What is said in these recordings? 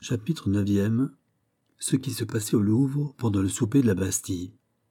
Chapitre 9e. Ce qui se passait au Louvre pendant le souper de la Bastille.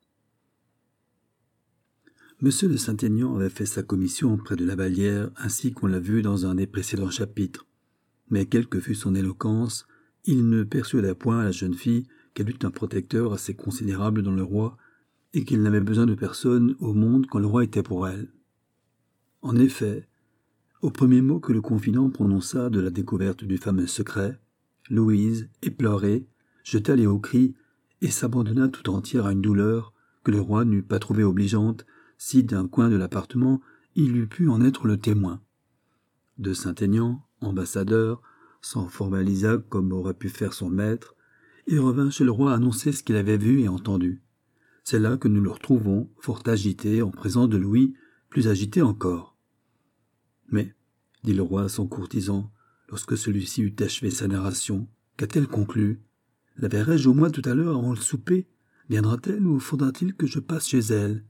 Monsieur de Saint-Aignan avait fait sa commission près de la Vallière, ainsi qu'on l'a vu dans un des précédents chapitres. Mais quelle que fût son éloquence, il ne persuada point à la jeune fille qu'elle eût un protecteur assez considérable dans le roi, et qu'elle n'avait besoin de personne au monde quand le roi était pour elle. En effet, au premier mot que le confident prononça de la découverte du fameux secret, Louise, éplorée, jeta les hauts cris et s'abandonna tout entière à une douleur que le roi n'eût pas trouvée obligeante si d'un coin de l'appartement il eût pu en être le témoin. De Saint-Aignan, ambassadeur, s'en formalisa comme aurait pu faire son maître, et revint chez le roi annoncer ce qu'il avait vu et entendu. C'est là que nous le retrouvons, fort agité, en présence de Louis, plus agité encore. « Mais, dit le roi à son courtisan, lorsque celui-ci eut achevé sa narration, qu'a-t-elle conclu? La verrai-je au moins tout à l'heure avant le souper? Viendra-t-elle ou faudra-t-il que je passe chez elle?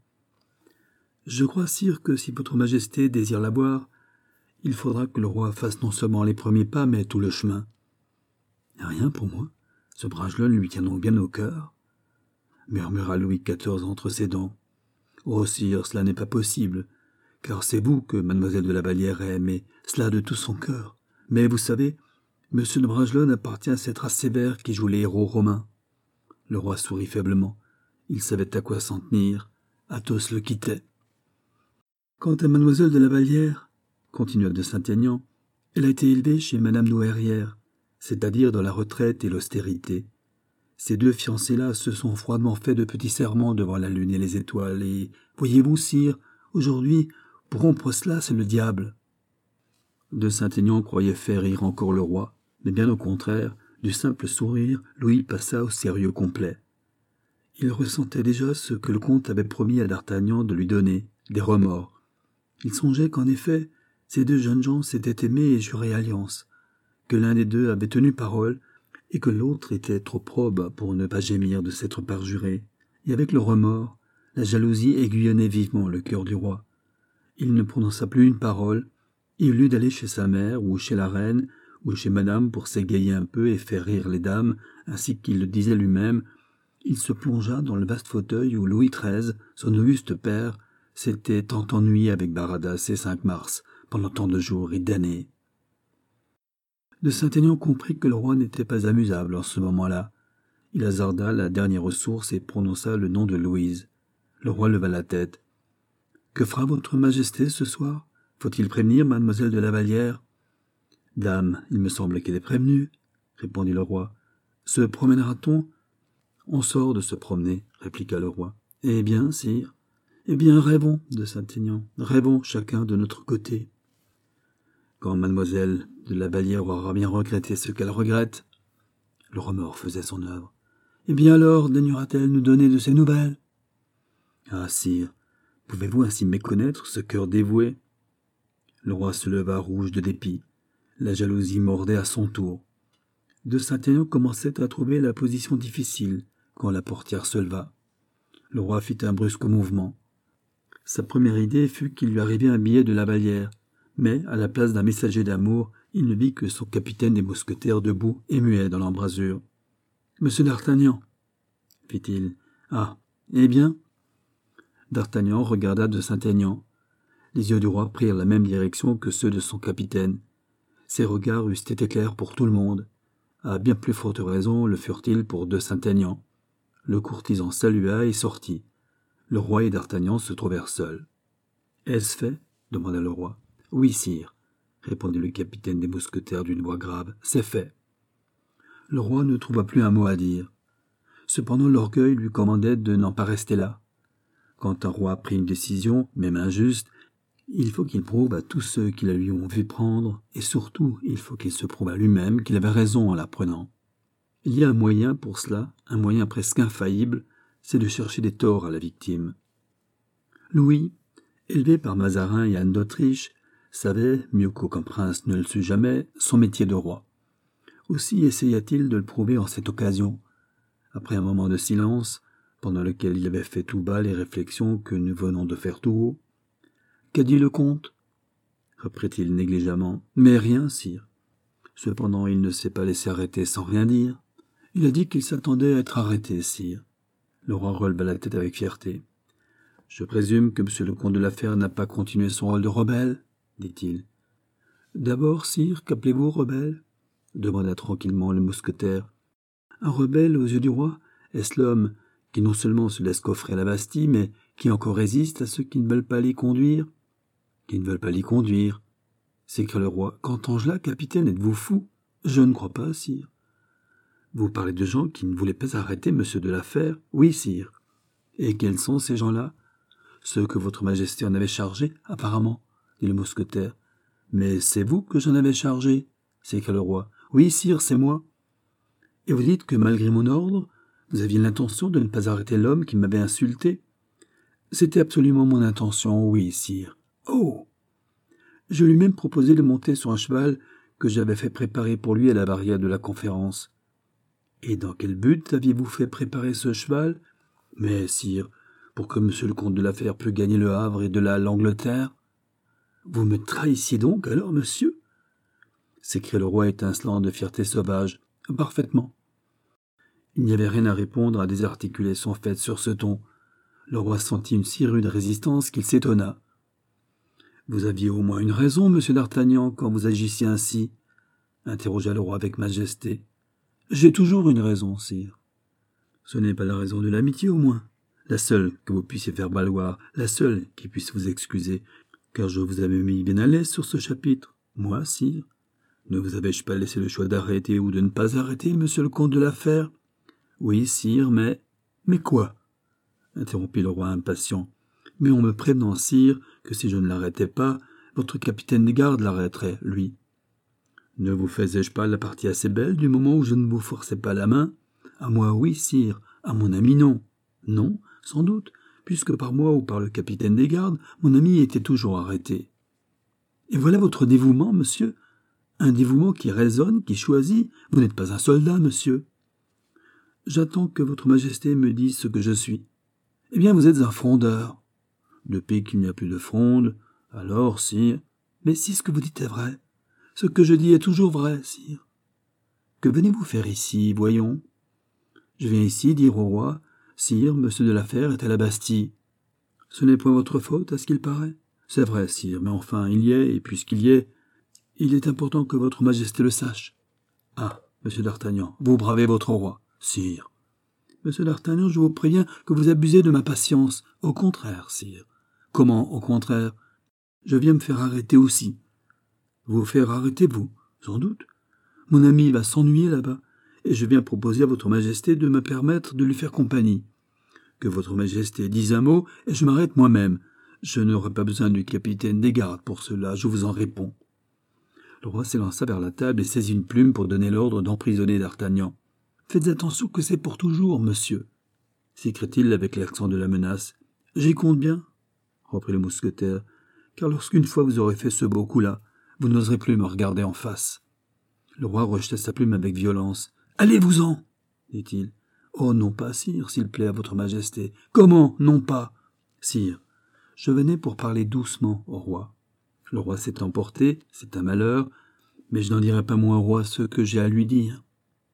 Je crois, sire, que si votre majesté désire la voir, il faudra que le roi fasse non seulement les premiers pas, mais tout le chemin. Rien pour moi. Ce Bragelonne lui tient donc bien au cœur, murmura Louis XIV entre ses dents. Oh, sire, cela n'est pas possible, car c'est vous que mademoiselle de la Vallière aime, et cela de tout son cœur. Mais vous savez, monsieur de Bragelonne appartient à cette race sévère qui joue les héros romains. Le roi sourit faiblement. Il savait à quoi s'en tenir. Athos le quittait. Quant à mademoiselle de la Vallière, continua de Saint-Aignan, elle a été élevée chez madame Douairière, c'est-à-dire dans la retraite et l'austérité. Ces deux fiancés-là se sont froidement fait de petits serments devant la lune et les étoiles, et, voyez-vous, sire, aujourd'hui, pour rompre cela, c'est le diable. De Saint-Aignan croyait faire rire encore le roi, mais bien au contraire, du simple sourire, Louis passa au sérieux complet. Il ressentait déjà ce que le comte avait promis à d'Artagnan de lui donner, des remords. Il songeait qu'en effet, ces deux jeunes gens s'étaient aimés et juré alliance, que l'un des deux avait tenu parole, et que l'autre était trop probe pour ne pas gémir de s'être parjuré. Et avec le remords, la jalousie aiguillonnait vivement le cœur du roi. Il ne prononça plus une parole, et au lieu d'aller chez sa mère, ou chez la reine, ou chez madame pour s'égayer un peu et faire rire les dames, ainsi qu'il le disait lui-même, il se plongea dans le vaste fauteuil où Louis XIII, son auguste père, s'était tant ennuyé avec Baradas et Cinq-Mars pendant tant de jours et d'années. De Saint-Aignan comprit que le roi n'était pas amusable en ce moment-là. Il hasarda la dernière ressource et prononça le nom de Louise. Le roi leva la tête. « Que fera votre majesté ce soir? Faut-il prévenir mademoiselle de la Vallière ?»« Dame, il me semble qu'elle est prévenue, » répondit le roi. « Se promènera-t-on ?»« On sort de se promener, » répliqua le roi. « Eh bien, sire ?»« Eh bien, rêvons, de Saint-Aignan, rêvons chacun de notre côté. » Quand mademoiselle de la Vallière aura bien regretté ce qu'elle regrette, le remords faisait son œuvre. Eh bien alors, daignera-t-elle nous donner de ses nouvelles? Ah, sire, pouvez-vous ainsi méconnaître ce cœur dévoué? Le roi se leva rouge de dépit. La jalousie mordait à son tour. De Saint-Aignan commençait à trouver la position difficile quand la portière se leva. Le roi fit un brusque mouvement. Sa première idée fut qu'il lui arrivait un billet de la Vallière, mais, à la place d'un messager d'amour, il ne vit que son capitaine des mousquetaires debout et muet dans l'embrasure. « Monsieur d'Artagnan » fit-il. « Ah, eh bien ?» D'Artagnan regarda de Saint-Aignan. Les yeux du roi prirent la même direction que ceux de son capitaine. Ses regards eussent été clairs pour tout le monde. À bien plus forte raison le furent-ils pour de Saint-Aignan. Le courtisan salua et sortit. Le roi et d'Artagnan se trouvèrent seuls. « Est-ce fait ?» demanda le roi. « Oui, sire, » répondit le capitaine des mousquetaires d'une voix grave. « C'est fait. » Le roi ne trouva plus un mot à dire. Cependant l'orgueil lui commandait de n'en pas rester là. Quand un roi prit une décision, même injuste, il faut qu'il prouve à tous ceux qui la lui ont vu prendre, et surtout il faut qu'il se prouve à lui-même qu'il avait raison en la prenant. Il y a un moyen pour cela, un moyen presque infaillible, c'est de chercher des torts à la victime. Louis, élevé par Mazarin et Anne d'Autriche, savait, mieux qu'aucun prince ne le sut jamais, son métier de roi. Aussi essaya-t-il de le prouver en cette occasion. Après un moment de silence, pendant lequel il avait fait tout bas les réflexions que nous venons de faire tout haut, « Qu'a dit le comte ?» reprit-il négligemment. « Mais rien, sire. » Cependant, il ne s'est pas laissé arrêter sans rien dire. Il a dit qu'il s'attendait à être arrêté, sire. » Le roi releva la tête avec fierté. « Je présume que M. le comte de la Fère n'a pas continué son rôle de rebelle, dit-il. « D'abord, sire, qu'appelez-vous rebelle ?» demanda tranquillement le mousquetaire. « Un rebelle aux yeux du roi, est-ce l'homme qui non seulement se laisse coffrer à la Bastille, mais qui encore résiste à ceux qui ne veulent pas l'y conduire ?»« Qui ne veulent pas l'y conduire ?» s'écria le roi. « Qu'entends-je là, capitaine, êtes-vous fou ?»« Je ne crois pas, sire. »« Vous parlez de gens qui ne voulaient pas arrêter M. de la Fère ?»« Oui, sire. »« Et quels sont ces gens-là ?»« Ceux que votre majesté en avait chargés, apparemment, » dit le mousquetaire. « Mais c'est vous que j'en avais chargé ?» s'écria le roi. « Oui, sire, c'est moi. »« Et vous dites que, malgré mon ordre, vous aviez l'intention de ne pas arrêter l'homme qui m'avait insulté ?»« C'était absolument mon intention, oui, sire. »« Oh !» Je lui ai même proposé de monter sur un cheval que j'avais fait préparer pour lui à la barrière de la conférence. « Et dans quel but aviez-vous fait préparer ce cheval ?»« Mais, sire, pour que M. le comte de la Fère pût gagner le Havre et de là l'Angleterre. »« Vous me trahissiez donc alors, monsieur ?» s'écria le roi étincelant de fierté sauvage. « Parfaitement. » Il n'y avait rien à répondre à des articulations faites sur ce ton. Le roi sentit une si rude résistance qu'il s'étonna. « Vous aviez au moins une raison, monsieur d'Artagnan, quand vous agissiez ainsi ?» interrogea le roi avec majesté. « J'ai toujours une raison, sire. »« Ce n'est pas la raison de l'amitié, au moins. La seule que vous puissiez faire valoir, la seule qui puisse vous excuser, car je vous avais mis bien à l'aise sur ce chapitre. Moi, sire. Ne vous avais-je pas laissé le choix d'arrêter ou de ne pas arrêter, monsieur le comte de la Fère ? Oui, sire, mais... Mais quoi ? Interrompit le roi impatient. Mais on me prévenant, sire, que si je ne l'arrêtais pas, votre capitaine des gardes l'arrêterait, lui. Ne vous faisais-je pas la partie assez belle du moment où je ne vous forçais pas la main ? À moi, oui, sire. À mon ami, non. Non, sans doute, puisque par moi ou par le capitaine des gardes, mon ami était toujours arrêté. Et voilà votre dévouement, monsieur. Un dévouement qui raisonne, qui choisit. Vous n'êtes pas un soldat, monsieur. J'attends que votre majesté me dise ce que je suis. Eh bien, vous êtes un frondeur. Depuis qu'il n'y a plus de fronde, alors, sire... Mais si ce que vous dites est vrai, ce que je dis est toujours vrai, sire. Que venez-vous faire ici, voyons ? Je viens ici dire au roi, sire, monsieur de la Fère est à la Bastille. Ce n'est point votre faute, à ce qu'il paraît. C'est vrai, sire, mais enfin, il y est, et puisqu'il y est, il est important que votre majesté le sache. Ah, monsieur d'Artagnan, vous bravez votre roi, sire. Monsieur d'Artagnan, je vous préviens que vous abusez de ma patience. Au contraire, sire. Comment, au contraire ? Je viens me faire arrêter aussi. Vous faire arrêter, vous ? Sans doute. Mon ami va s'ennuyer là-bas, et je viens proposer à votre majesté de me permettre de lui faire compagnie. Que votre majesté dise un mot, et je m'arrête moi-même. Je n'aurai pas besoin du capitaine des gardes pour cela, je vous en réponds. Le roi s'élança vers la table et saisit une plume pour donner l'ordre d'emprisonner d'Artagnan. « Faites attention que c'est pour toujours, monsieur !» s'écria-t-il avec l'accent de la menace. « J'y compte bien, » reprit le mousquetaire, « car lorsqu'une fois vous aurez fait ce beau coup-là, vous n'oserez plus me regarder en face. » Le roi rejeta sa plume avec violence. « Allez-vous-en » dit-il. « Oh, non pas, sire, s'il plaît à votre majesté. »« Comment, non pas ?»« Sire, je venais pour parler doucement au roi. Le roi s'est emporté, c'est un malheur, mais je n'en dirai pas moins au roi ce que j'ai à lui dire. »«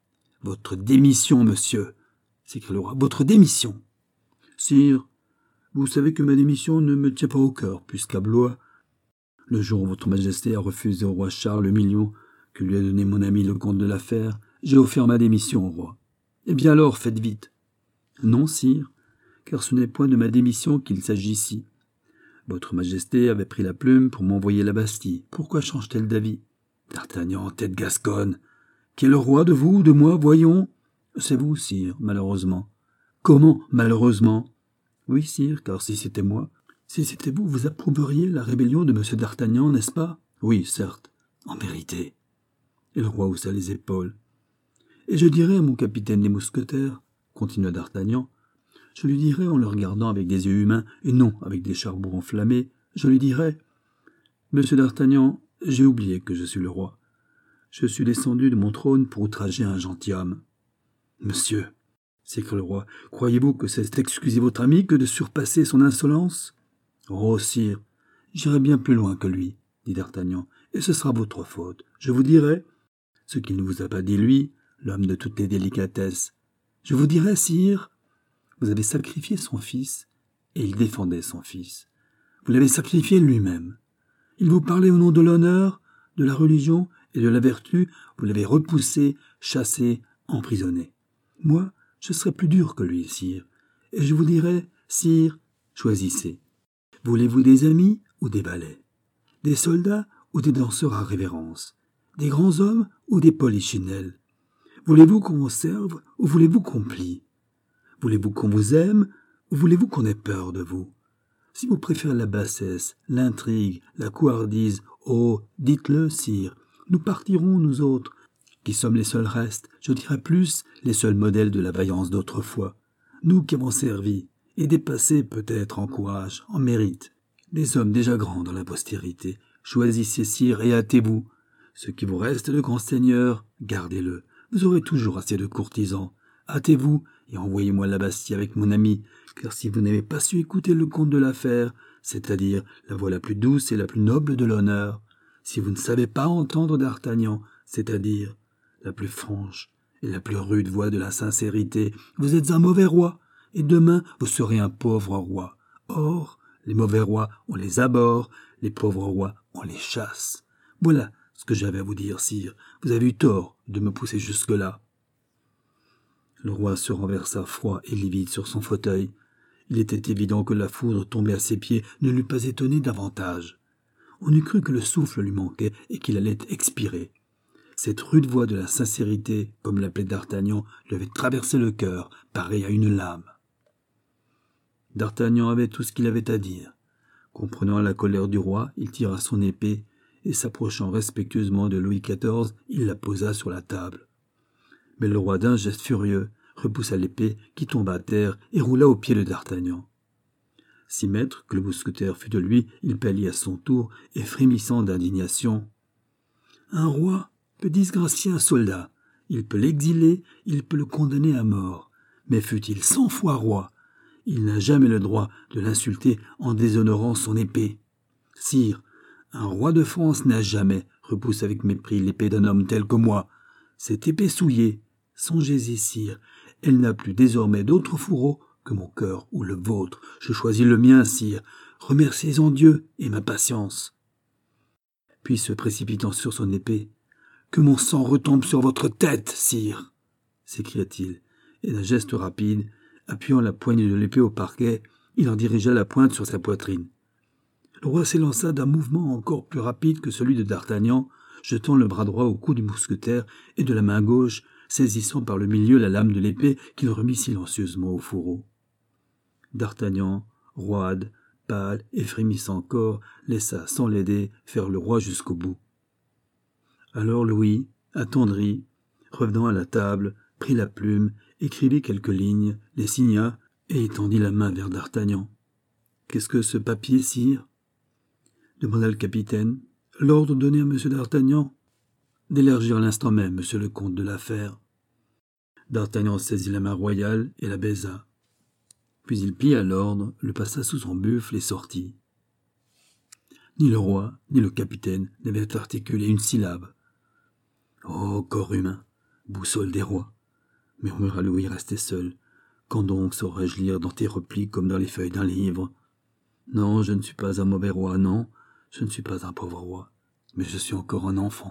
Votre démission, monsieur !» s'écria le roi. « Votre démission !»« Sire, vous savez que ma démission ne me tient pas au cœur, puisqu'à Blois, le jour où votre majesté a refusé au roi Charles le million que lui a donné mon ami le comte de la Fère, j'ai offert ma démission au roi. Eh bien alors, faites vite. »« Non, sire, car ce n'est point de ma démission qu'il s'agit ici. Votre majesté avait pris la plume pour m'envoyer à la Bastille. Pourquoi change-t-elle d'avis ? D'Artagnan, tête gasconne. Qui est le roi, de vous ou de moi, voyons ? C'est vous, sire, malheureusement. Comment, malheureusement ? Oui, sire, car si c'était moi, si c'était vous, vous approuveriez la rébellion de M. d'Artagnan, n'est-ce pas ? Oui, certes, en vérité. Et le roi haussa les épaules. Et je dirais à mon capitaine des mousquetaires, continua d'Artagnan, je lui dirais en le regardant avec des yeux humains et non avec des charbons enflammés, je lui dirais « Monsieur d'Artagnan, j'ai oublié que je suis le roi. Je suis descendu de mon trône pour outrager un gentilhomme. »« Monsieur, » s'écria le roi, « croyez-vous que c'est excuser votre ami que de surpasser son insolence ?»« Oh, sire, j'irai bien plus loin que lui, dit d'Artagnan, et ce sera votre faute. Je vous dirai ce qu'il ne vous a pas dit lui, l'homme de toutes les délicatesses. Je vous dirai, sire, vous avez sacrifié son fils, et il défendait son fils. Vous l'avez sacrifié lui-même. Il vous parlait au nom de l'honneur, de la religion et de la vertu, vous l'avez repoussé, chassé, emprisonné. Moi, je serai plus dur que lui, sire, et je vous dirai, sire, choisissez. Voulez-vous des amis ou des valets? Des soldats ou des danseurs à révérence? Des grands hommes ou des polichinelles? Voulez-vous qu'on vous serve ou voulez-vous qu'on plie? Voulez-vous qu'on vous aime ou voulez-vous qu'on ait peur de vous? Si vous préférez la bassesse, l'intrigue, la couardise, oh, dites-le, sire. Nous partirons, nous autres, qui sommes les seuls restes, je dirais plus, les seuls modèles de la vaillance d'autrefois. Nous qui avons servi, et dépassés peut-être en courage, en mérite. Les hommes déjà grands dans la postérité, choisissez, sire, et hâtez-vous. Ce qui vous reste de grand seigneur, gardez-le. Vous aurez toujours assez de courtisans. Hâtez-vous et envoyez-moi la Bastille avec mon ami, car si vous n'avez pas su écouter le comte de l'affaire, c'est-à-dire la voix la plus douce et la plus noble de l'honneur, si vous ne savez pas entendre d'Artagnan, c'est-à-dire la plus franche et la plus rude voix de la sincérité, vous êtes un mauvais roi, et demain vous serez un pauvre roi. Or, les mauvais rois, on les abhorre, les pauvres rois, on les chasse. Voilà ce que j'avais à vous dire, sire. Vous avez eu tort de me pousser jusque-là. Le roi se renversa froid et livide sur son fauteuil. Il était évident que la foudre tombée à ses pieds ne l'eût pas étonné davantage. On eût cru que le souffle lui manquait et qu'il allait expirer. Cette rude voix de la sincérité, comme l'appelait d'Artagnan, lui avait traversé le cœur, pareil à une lame. D'Artagnan avait tout ce qu'il avait à dire. Comprenant la colère du roi, il tira son épée, et s'approchant respectueusement de Louis XIV, il la posa sur la table. Mais le roi, d'un geste furieux, repoussa l'épée qui tomba à terre et roula aux pieds de d'Artagnan. Si maître que le mousquetaire fut de lui, il pâlit à son tour et frémissant d'indignation. Un roi peut disgracier un soldat, il peut l'exiler, il peut le condamner à mort, mais fût-il 100 fois roi, il n'a jamais le droit de l'insulter en déshonorant son épée. Sire, un roi de France n'a jamais repoussé avec mépris l'épée d'un homme tel que moi. Cette épée souillée, songez-y, sire, elle n'a plus désormais d'autre fourreau que mon cœur ou le vôtre. Je choisis le mien, sire. Remerciez-en Dieu et ma patience. Puis, se précipitant sur son épée, « Que mon sang retombe sur votre tête, sire !» s'écria-t-il, et d'un geste rapide, appuyant la poignée de l'épée au parquet, il en dirigea la pointe sur sa poitrine. Le roi s'élança d'un mouvement encore plus rapide que celui de d'Artagnan, jetant le bras droit au cou du mousquetaire et de la main gauche, saisissant par le milieu la lame de l'épée qu'il remit silencieusement au fourreau. D'Artagnan, roide, pâle et frémissant encore, laissa, sans l'aider, faire le roi jusqu'au bout. Alors Louis, attendri, revenant à la table, prit la plume, écrivit quelques lignes, les signa et étendit la main vers d'Artagnan. « Qu'est-ce que ce papier, sire ?» demanda le capitaine. « L'ordre donné à M. d'Artagnan ?» « D'élargir à l'instant même, monsieur le comte de l'affaire. » D'Artagnan saisit la main royale et la baisa. Puis il plia l'ordre, le passa sous son buffle et sortit. Ni le roi, ni le capitaine n'avaient articulé une syllabe. « Oh, corps humain, boussole des rois !» murmura Louis resté seul. « Quand donc saurais-je lire dans tes replis comme dans les feuilles d'un livre ? Non, je ne suis pas un mauvais roi, non, je ne suis pas un pauvre roi, mais je suis encore un enfant. »